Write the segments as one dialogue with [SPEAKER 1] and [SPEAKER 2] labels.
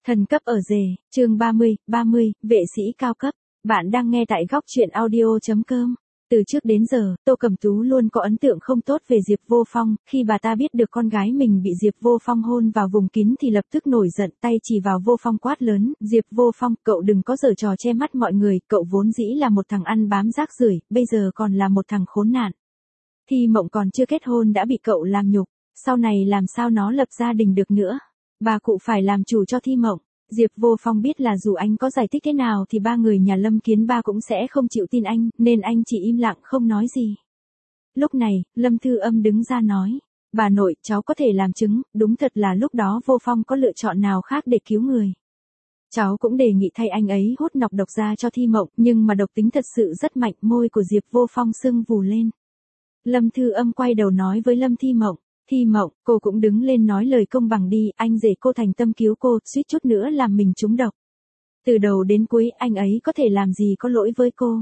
[SPEAKER 1] Thần cấp ở rể, chương 30, vệ sĩ cao cấp. Bạn đang nghe tại góc truyện audio.com. Từ trước đến giờ, Tô Cẩm Tú luôn có ấn tượng không tốt về Diệp Vô Phong, khi bà ta biết được con gái mình bị Diệp Vô Phong hôn vào vùng kín thì lập tức nổi giận, tay chỉ vào Vô Phong quát lớn, Diệp Vô Phong, cậu đừng có giở trò che mắt mọi người, cậu vốn dĩ là một thằng ăn bám rác rưởi, bây giờ còn là một thằng khốn nạn. Thi Mộng còn chưa kết hôn đã bị cậu làm nhục, sau này làm sao nó lập gia đình được nữa. Bà cụ phải làm chủ cho Thi Mộng. Diệp Vô Phong biết là dù anh có giải thích thế nào thì ba người nhà Lâm Kiến Ba cũng sẽ không chịu tin anh, nên anh chỉ im lặng không nói gì. Lúc này, Lâm Thư Âm đứng ra nói, bà nội, cháu có thể làm chứng, đúng thật là lúc đó Vô Phong có lựa chọn nào khác để cứu người. Cháu cũng đề nghị thay anh ấy hút nọc độc ra cho Thi Mộng, nhưng mà độc tính thật sự rất mạnh, môi của Diệp Vô Phong sưng vù lên. Lâm Thư Âm quay đầu nói với Lâm Thi Mộng. Thi Mộng, cô cũng đứng lên nói lời công bằng đi, anh rể cô thành tâm cứu cô, suýt chút nữa làm mình trúng độc. Từ đầu đến cuối anh ấy có thể làm gì có lỗi với cô.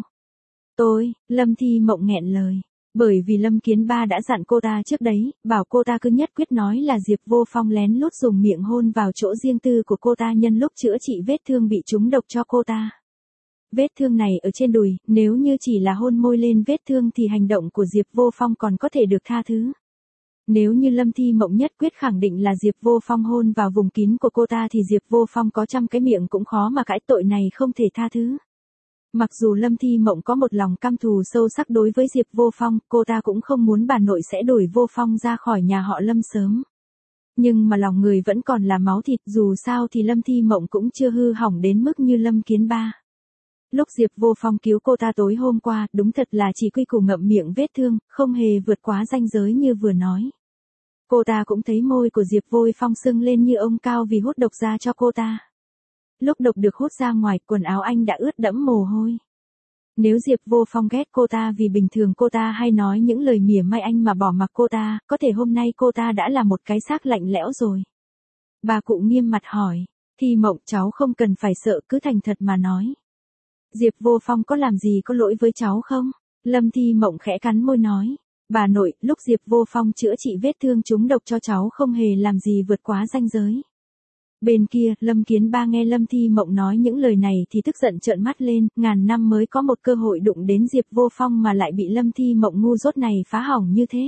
[SPEAKER 1] Lâm Thi Mộng nghẹn lời. Bởi vì Lâm Kiến Ba đã dặn cô ta trước đấy, bảo cô ta cứ nhất quyết nói là Diệp Vô Phong lén lút dùng miệng hôn vào chỗ riêng tư của cô ta nhân lúc chữa trị vết thương bị trúng độc cho cô ta. Vết thương này ở trên đùi, nếu như chỉ là hôn môi lên vết thương thì hành động của Diệp Vô Phong còn có thể được tha thứ. Nếu như Lâm Thi Mộng nhất quyết khẳng định là Diệp Vô Phong hôn vào vùng kín của cô ta thì Diệp Vô Phong có 100 cái miệng cũng khó mà cãi, tội này không thể tha thứ. Mặc dù Lâm Thi Mộng có một lòng căm thù sâu sắc đối với Diệp Vô Phong, cô ta cũng không muốn bà nội sẽ đuổi Vô Phong ra khỏi nhà họ Lâm sớm. Nhưng mà lòng người vẫn còn là máu thịt, dù sao thì Lâm Thi Mộng cũng chưa hư hỏng đến mức như Lâm Kiến Ba. Lúc Diệp Vô Phong cứu cô ta tối hôm qua, đúng thật là chỉ quy củ ngậm miệng vết thương, không hề vượt quá ranh giới như vừa nói. Cô ta cũng thấy môi của Diệp Vô Phong sưng lên như ông cao vì hút độc ra cho cô ta. Lúc độc được hút ra ngoài, quần áo anh đã ướt đẫm mồ hôi. Nếu Diệp Vô Phong ghét cô ta vì bình thường cô ta hay nói những lời mỉa mai anh mà bỏ mặc cô ta, có thể hôm nay cô ta đã là một cái xác lạnh lẽo rồi. Bà cụ nghiêm mặt hỏi, Thi Mộng, cháu không cần phải sợ, cứ thành thật mà nói. Diệp Vô Phong có làm gì có lỗi với cháu không? Lâm Thi Mộng khẽ cắn môi nói. Bà nội, lúc Diệp Vô Phong chữa trị vết thương trúng độc cho cháu không hề làm gì vượt quá ranh giới. Bên kia, Lâm Kiến Ba nghe Lâm Thi Mộng nói những lời này thì tức giận trợn mắt lên, ngàn năm mới có một cơ hội đụng đến Diệp Vô Phong mà lại bị Lâm Thi Mộng ngu dốt này phá hỏng như thế.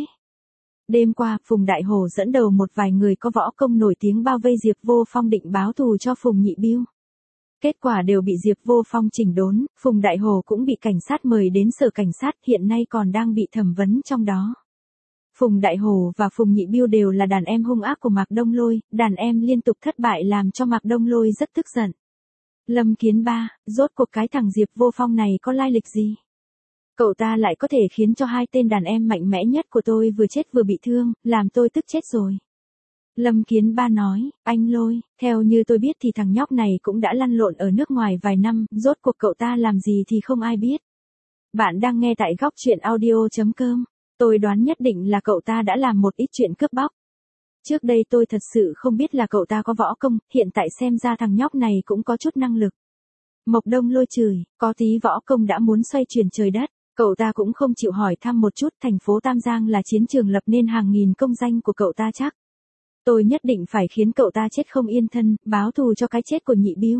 [SPEAKER 1] Đêm qua, Phùng Đại Hổ dẫn đầu một vài người có võ công nổi tiếng bao vây Diệp Vô Phong định báo thù cho Phùng Nhị Bưu. Kết quả đều bị Diệp Vô Phong chỉnh đốn, Phùng Đại Hổ cũng bị cảnh sát mời đến sở cảnh sát, hiện nay còn đang bị thẩm vấn trong đó. Phùng Đại Hổ và Phùng Nhị Bưu đều là đàn em hung ác của Mạc Đông Lôi, đàn em liên tục thất bại làm cho Mạc Đông Lôi rất tức giận. Lâm Kiến Ba, rốt cuộc cái thằng Diệp Vô Phong này có lai lịch gì? Cậu ta lại có thể khiến cho hai tên đàn em mạnh mẽ nhất của tôi vừa chết vừa bị thương, làm tôi tức chết rồi. Lâm Kiến Ba nói, anh Lôi, theo như tôi biết thì thằng nhóc này cũng đã lăn lộn ở nước ngoài vài năm, rốt cuộc cậu ta làm gì thì không ai biết. Bạn đang nghe tại góc truyện audio.com. Tôi đoán nhất định là cậu ta đã làm một ít chuyện cướp bóc. Trước đây tôi thật sự không biết là cậu ta có võ công, hiện tại xem ra thằng nhóc này cũng có chút năng lực. Mộc Đông Lôi chửi, có tí võ công đã muốn xoay chuyển trời đất. Cậu ta cũng không chịu hỏi thăm một chút, thành phố Tam Giang là chiến trường lập nên hàng nghìn công danh của cậu ta chắc. Tôi nhất định phải khiến cậu ta chết không yên thân, báo thù cho cái chết của Nhị Bưu.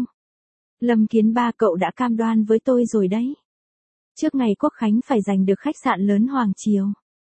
[SPEAKER 1] Lâm Kiến Ba, cậu đã cam đoan với tôi rồi đấy. Trước ngày Quốc Khánh phải giành được khách sạn lớn Hoàng Triều.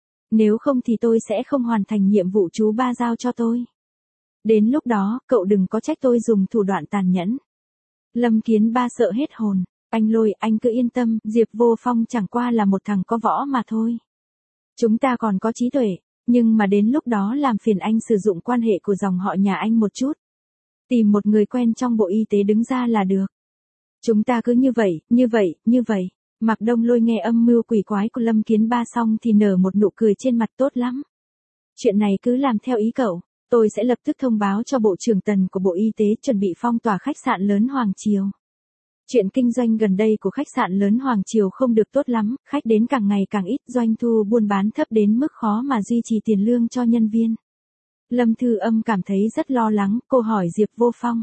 [SPEAKER 1] Nếu không thì tôi sẽ không hoàn thành nhiệm vụ chú Ba giao cho tôi. Đến lúc đó, cậu đừng có trách tôi dùng thủ đoạn tàn nhẫn. Lâm Kiến Ba sợ hết hồn. Anh Lôi, anh cứ yên tâm, Diệp Vô Phong chẳng qua là một thằng có võ mà thôi. Chúng ta còn có trí tuệ. Nhưng mà đến lúc đó làm phiền anh sử dụng quan hệ của dòng họ nhà anh một chút. Tìm một người quen trong Bộ Y tế đứng ra là được. Chúng ta cứ như vậy. Mạc Đông Lôi nghe âm mưu quỷ quái của Lâm Kiến Ba xong thì nở một nụ cười trên mặt, tốt lắm. Chuyện này cứ làm theo ý cậu. Tôi sẽ lập tức thông báo cho Bộ trưởng Tần của Bộ Y tế chuẩn bị phong tỏa khách sạn lớn Hoàng Triều. Chuyện kinh doanh gần đây của khách sạn lớn Hoàng Triều không được tốt lắm, khách đến càng ngày càng ít, doanh thu buôn bán thấp đến mức khó mà duy trì tiền lương cho nhân viên. Lâm Thư Âm cảm thấy rất lo lắng, cô hỏi Diệp Vô Phong.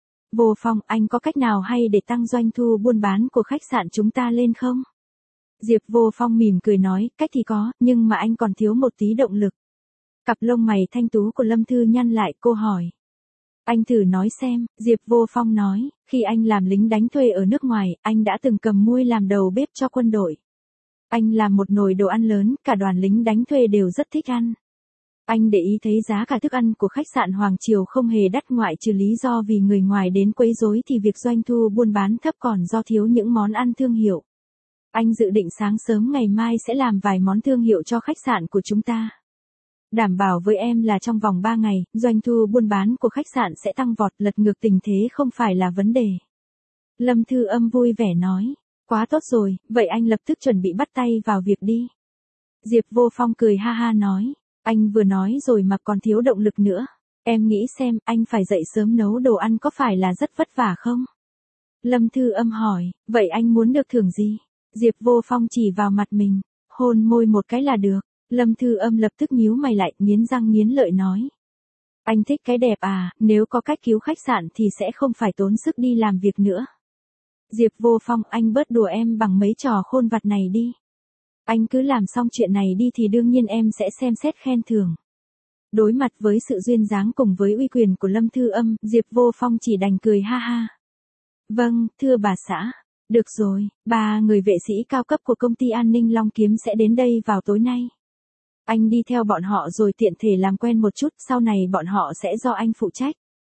[SPEAKER 1] Vô Phong, anh có cách nào hay để tăng doanh thu buôn bán của khách sạn chúng ta lên không? Diệp Vô Phong mỉm cười nói, cách thì có, nhưng mà anh còn thiếu một tí động lực. Cặp lông mày thanh tú của Lâm Thư nhăn lại, cô hỏi. Anh thử nói xem, Diệp Vô Phong nói, khi anh làm lính đánh thuê ở nước ngoài, anh đã từng cầm muôi làm đầu bếp cho quân đội. Anh làm một nồi đồ ăn lớn, cả đoàn lính đánh thuê đều rất thích ăn. Anh để ý thấy giá cả thức ăn của khách sạn Hoàng Triều không hề đắt, ngoại trừ lý do vì người ngoài đến quấy rối thì việc doanh thu buôn bán thấp còn do thiếu những món ăn thương hiệu. Anh dự định sáng sớm ngày mai sẽ làm vài món thương hiệu cho khách sạn của chúng ta. Đảm bảo với em là trong vòng 3 ngày, doanh thu buôn bán của khách sạn sẽ tăng vọt, lật ngược tình thế không phải là vấn đề. Lâm Thư Âm vui vẻ nói, quá tốt rồi, vậy anh lập tức chuẩn bị bắt tay vào việc đi. Diệp Vô Phong cười ha ha nói, anh vừa nói rồi mà còn thiếu động lực nữa. Em nghĩ xem, anh phải dậy sớm nấu đồ ăn có phải là rất vất vả không? Lâm Thư Âm hỏi, vậy anh muốn được thưởng gì? Diệp Vô Phong chỉ vào mặt mình, hôn môi một cái là được. Lâm Thư Âm lập tức nhíu mày lại, nghiến răng nghiến lợi nói. Anh thích cái đẹp à, nếu có cách cứu khách sạn thì sẽ không phải tốn sức đi làm việc nữa. Diệp Vô Phong, anh bớt đùa em bằng mấy trò khôn vặt này đi. Anh cứ làm xong chuyện này đi thì đương nhiên em sẽ xem xét khen thưởng. Đối mặt với sự duyên dáng cùng với uy quyền của Lâm Thư Âm, Diệp Vô Phong chỉ đành cười ha ha. Vâng, thưa bà xã. Được rồi, 3 người vệ sĩ cao cấp của công ty an ninh Long Kiếm sẽ đến đây vào tối nay. Anh đi theo bọn họ rồi tiện thể làm quen một chút, sau này bọn họ sẽ do anh phụ trách.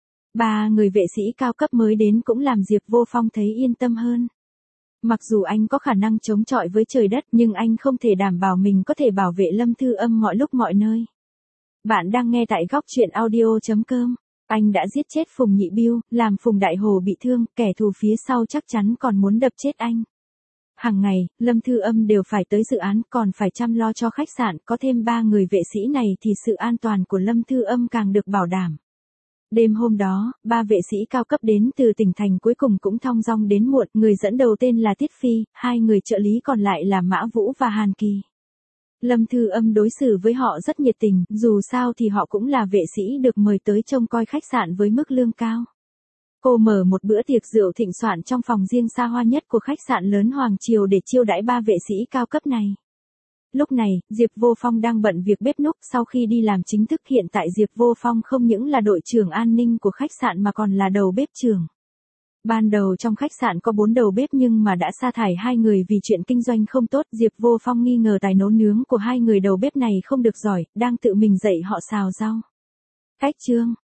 [SPEAKER 1] 3 người vệ sĩ cao cấp mới đến cũng làm Diệp Vô Phong thấy yên tâm hơn. Mặc dù anh có khả năng chống chọi với trời đất nhưng anh không thể đảm bảo mình có thể bảo vệ Lâm Thư Âm mọi lúc mọi nơi. Bạn đang nghe tại góc truyện audio.com. Anh đã giết chết Phùng Nhị Biêu, làm Phùng Đại Hồ bị thương, kẻ thù phía sau chắc chắn còn muốn đập chết anh. Hàng ngày, Lâm Thư Âm đều phải tới dự án, còn phải chăm lo cho khách sạn, có thêm 3 người vệ sĩ này thì sự an toàn của Lâm Thư Âm càng được bảo đảm. Đêm hôm đó, 3 vệ sĩ cao cấp đến từ tỉnh thành cuối cùng cũng thong dong đến muộn, người dẫn đầu tên là Tiết Phi, 2 người trợ lý còn lại là Mã Vũ và Hàn Kỳ. Lâm Thư Âm đối xử với họ rất nhiệt tình, dù sao thì họ cũng là vệ sĩ được mời tới trông coi khách sạn với mức lương cao. Cô mở một bữa tiệc rượu thịnh soạn trong phòng riêng xa hoa nhất của khách sạn lớn Hoàng Triều để chiêu đãi 3 vệ sĩ cao cấp này. Lúc này, Diệp Vô Phong đang bận việc bếp núc sau khi đi làm chính thức. Hiện tại Diệp Vô Phong không những là đội trưởng an ninh của khách sạn mà còn là đầu bếp trưởng. Ban đầu trong khách sạn có 4 đầu bếp nhưng mà đã sa thải 2 người vì chuyện kinh doanh không tốt. Diệp Vô Phong nghi ngờ tài nấu nướng của 2 người đầu bếp này không được giỏi, đang tự mình dạy họ xào rau. Cách chương